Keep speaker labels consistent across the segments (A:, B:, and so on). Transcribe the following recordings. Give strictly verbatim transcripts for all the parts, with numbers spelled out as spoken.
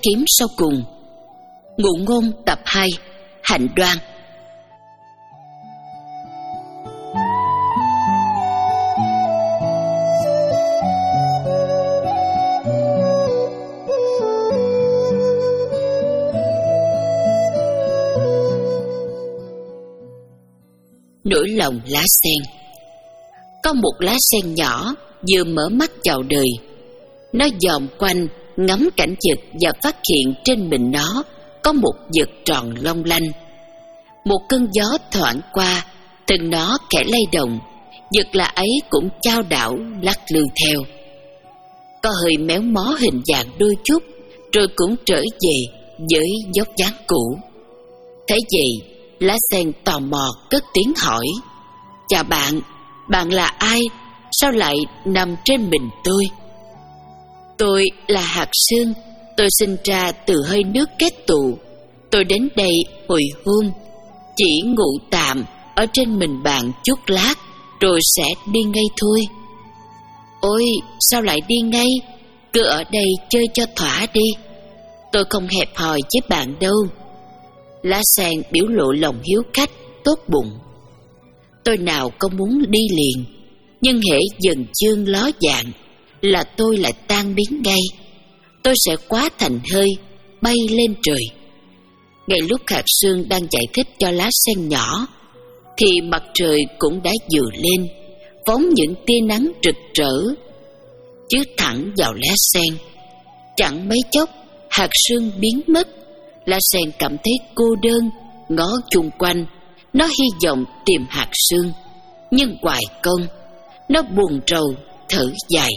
A: kiếm sau cùng. Ngụ ngôn tập hai, Hạnh đoan. Nỗi lòng lá sen. Có một lá sen nhỏ vừa mở mắt chào đời. Nó dòm quanh, ngắm cảnh vật và phát hiện trên mình nó có một vật tròn long lanh. Một cơn gió thoảng qua, thân nó khẽ lay động, vật lạ ấy cũng chao đảo lắc lư theo. Có hơi méo mó hình dạng đôi chút, rồi cũng trở về với dốc dáng cũ. Thế vậy, lá sen tò mò cất tiếng hỏi: "Chào bạn, bạn là ai? Sao lại nằm trên mình tôi?" "Tôi là hạt sương, tôi sinh ra từ hơi nước kết tụ. Tôi đến đây hồi hôm, chỉ ngủ tạm ở trên mình bạn chút lát, rồi sẽ đi ngay thôi." "Ôi, sao lại đi ngay? Cứ ở đây chơi cho thỏa đi. Tôi không hẹp hòi với bạn đâu." Lá sen biểu lộ lòng hiếu khách, tốt bụng. "Tôi nào có muốn đi liền, nhưng hễ dần chương ló dạng là tôi lại tan biến ngay. Tôi sẽ hóa thành hơi, bay lên trời." Ngay lúc hạt sương đang giải thích cho lá sen nhỏ, thì mặt trời cũng đã dựa lên, phóng những tia nắng rực rỡ chiếu thẳng vào lá sen. Chẳng mấy chốc, hạt sương biến mất. Lá sen cảm thấy cô đơn, ngó chung quanh. Nó hy vọng tìm hạt sương, nhưng hoài công. Nó buồn rầu, thở dài.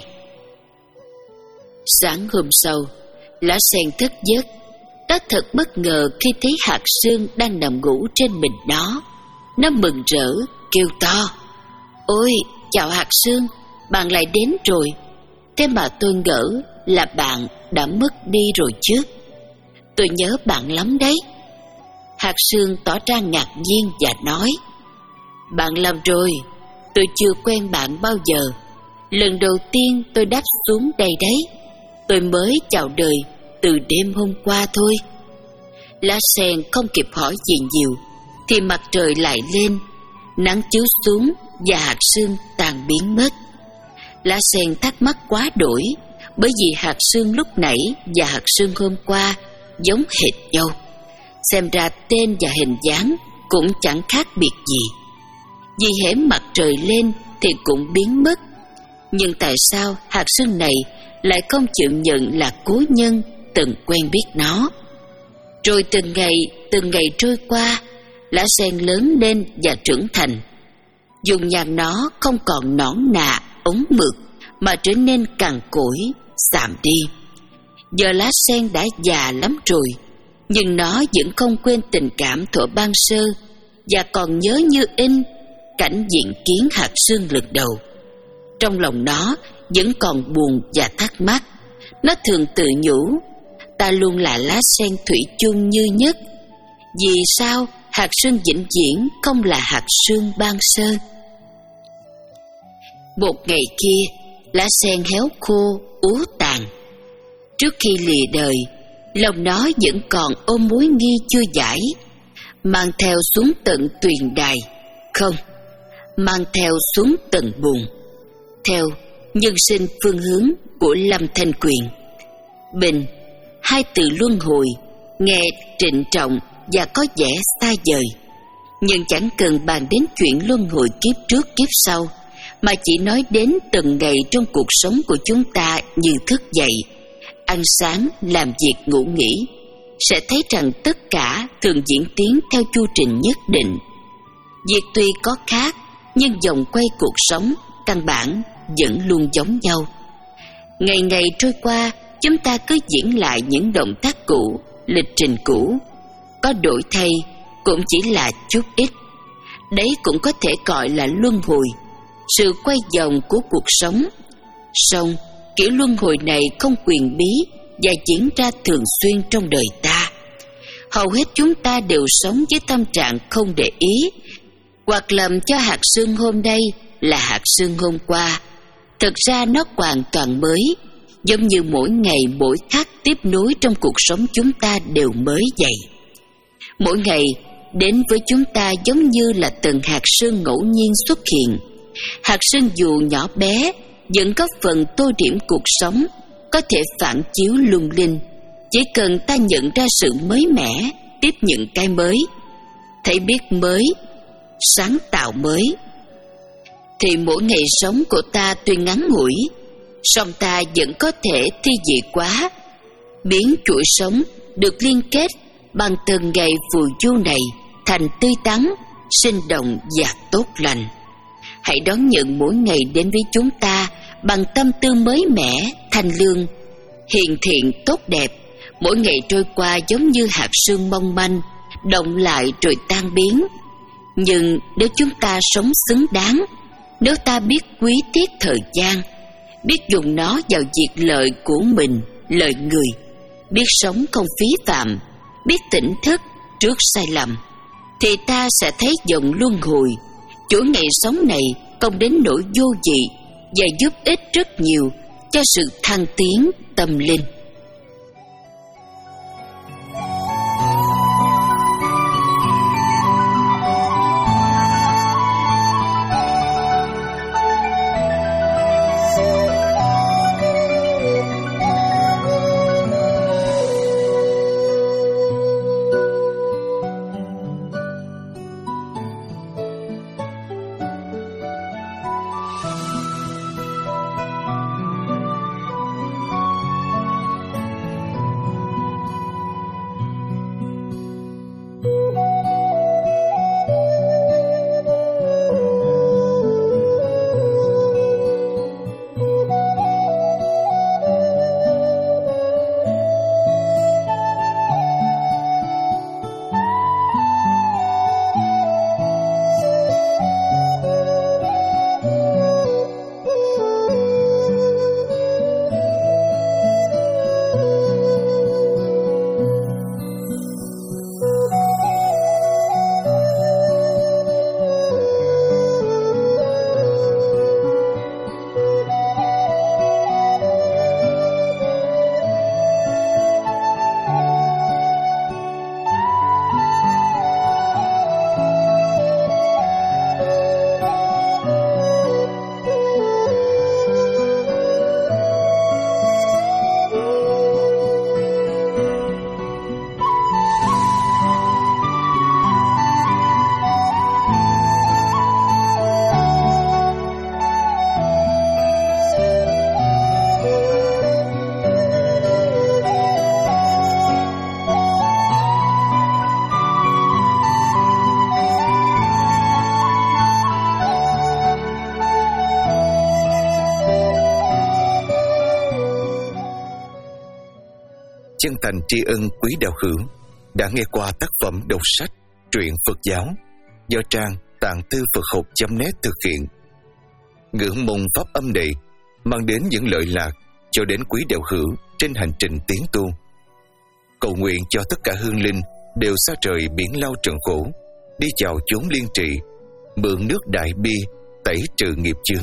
A: Sáng hôm sau, lá sen thức giấc. Nó thật bất ngờ khi thấy hạt sương đang nằm ngủ trên mình nó. Nó mừng rỡ, kêu to: "Ôi, chào hạt sương, bạn lại đến rồi. Thế mà tôi ngỡ là bạn đã mất đi rồi chứ. Tôi nhớ bạn lắm đấy." Hạt sương tỏ ra ngạc nhiên và nói: "Bạn lầm rồi, tôi chưa quen bạn bao giờ. Lần đầu tiên tôi đáp xuống đây đấy. Tôi mới chào đời từ đêm hôm qua thôi." Lá sen không kịp hỏi gì nhiều, thì mặt trời lại lên, nắng chiếu xuống và hạt sương tan biến mất. Lá sen thắc mắc quá đổi, bởi vì hạt sương lúc nãy và hạt sương hôm qua giống hệt nhau. Xem ra tên và hình dáng cũng chẳng khác biệt gì. Vì hễ mặt trời lên thì cũng biến mất. Nhưng tại sao hạt sương này lại không chịu nhận là cố nhân từng quen biết nó? Rồi từng ngày, từng ngày trôi qua, lá sen lớn lên và trưởng thành. Dung nhan nó không còn nõn nà, ống mực, mà trở nên cằn cỗi, xạm đi. Giờ lá sen đã già lắm rồi, nhưng nó vẫn không quên tình cảm thuở ban sơ, và còn nhớ như in cảnh diện kiến hạt sương lần đầu. Trong lòng nó vẫn còn buồn và thắc mắc. Nó thường tự nhủ: "Ta luôn là lá sen thủy chung như nhất. Vì sao hạt sương vĩnh viễn không là hạt sương ban sơ?" Một ngày kia, lá sen héo khô, úa tàn. Trước khi lìa đời, lòng nó vẫn còn ôm mối nghi chưa giải, mang theo xuống tận tuyền đài, không, mang theo xuống tận bùn, theo nhân sinh phương hướng của Lâm Thanh Quyền. Bình, hai từ luân hồi nghe trịnh trọng và có vẻ xa vời, nhưng chẳng cần bàn đến chuyện luân hồi kiếp trước kiếp sau, mà chỉ nói đến từng ngày trong cuộc sống của chúng ta như thức dậy, ăn sáng, làm việc, ngủ nghỉ, sẽ thấy rằng tất cả thường diễn tiến theo chu trình nhất định. Việc tuy có khác, nhưng vòng quay cuộc sống căn bản vẫn luôn giống nhau. Ngày ngày trôi qua, chúng ta cứ diễn lại những động tác cũ, lịch trình cũ. Có đổi thay cũng chỉ là chút ít. Đấy cũng có thể gọi là luân hồi, sự quay vòng của cuộc sống. Song kiểu luân hồi này không quyền bí và diễn ra thường xuyên trong đời ta. Hầu hết chúng ta đều sống với tâm trạng không để ý, hoặc lầm cho hạt sương hôm nay là hạt sương hôm qua. Thực ra nó hoàn toàn mới, giống như mỗi ngày mỗi khắc tiếp nối trong cuộc sống chúng ta đều mới vậy. Mỗi ngày đến với chúng ta giống như là từng hạt sương ngẫu nhiên xuất hiện. Hạt sương dù nhỏ bé vẫn có phần tô điểm cuộc sống, có thể phản chiếu lung linh. Chỉ cần ta nhận ra sự mới mẻ, tiếp nhận cái mới, thấy biết mới, sáng tạo mới, thì mỗi ngày sống của ta tuy ngắn ngủi, song ta vẫn có thể thi vị quá, biến chuỗi sống được liên kết bằng từng ngày phù du này thành tươi tắn, sinh động và tốt lành. Hãy đón nhận mỗi ngày đến với chúng ta bằng tâm tư mới mẻ, thanh lương, hiền thiện, tốt đẹp. Mỗi ngày trôi qua giống như hạt sương mong manh, động lại rồi tan biến. Nhưng nếu chúng ta sống xứng đáng, nếu ta biết quý tiết thời gian, biết dùng nó vào việc lợi của mình, lợi người, biết sống không phí phạm, biết tỉnh thức trước sai lầm, thì ta sẽ thấy dòng luân hồi, chuỗi ngày sống này không đến nỗi vô vị và giúp ích rất nhiều cho sự thăng tiến tâm linh.
B: Chân thành tri ân quý đạo hữu đã nghe qua tác phẩm đọc sách truyện Phật giáo do trang tạng thư Phật học chấm net thực hiện. Ngưỡng mong pháp âm này mang đến những lợi lạc cho đến quý đạo hữu trên hành trình tiến tu. Cầu nguyện cho tất cả hương linh đều xa trời biển lao trần khổ, đi vào chốn liên trị, mượn nước đại bi tẩy trừ nghiệp chướng.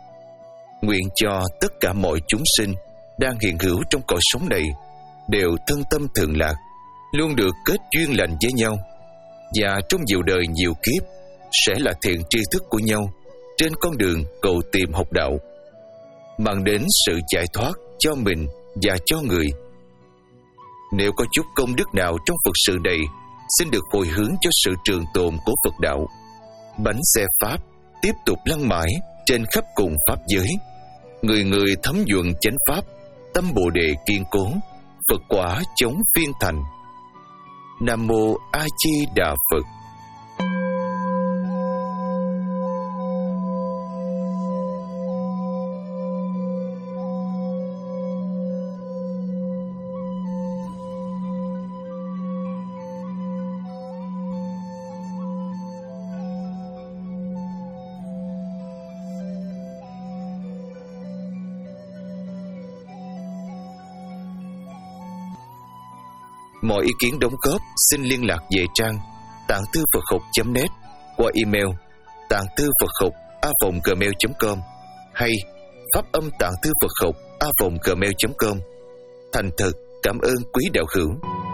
B: Nguyện cho tất cả mọi chúng sinh đang hiện hữu trong cõi sống này đều thân tâm thường lạc, luôn được kết duyên lành với nhau, và trong nhiều đời nhiều kiếp sẽ là thiện tri thức của nhau trên con đường cầu tìm học đạo, mang đến sự giải thoát cho mình và cho người. Nếu có chút công đức nào trong Phật sự này, xin được hồi hướng cho sự trường tồn của Phật đạo. Bánh xe Pháp tiếp tục lăn mãi trên khắp cùng Pháp giới, người người thấm nhuần chánh Pháp, tâm Bồ Đề kiên cố, Phật quả chống phiên thành. Nam Mô A Di Đà Phật. Mọi ý kiến đóng góp xin liên lạc về trang tạng thư Phật học chấm net qua email tạng thư Phật học a vòng gmail chấm com hay phát âm tạng thư Phật học a vòng gmail chấm com. Thành thật cảm ơn quý đạo hữu.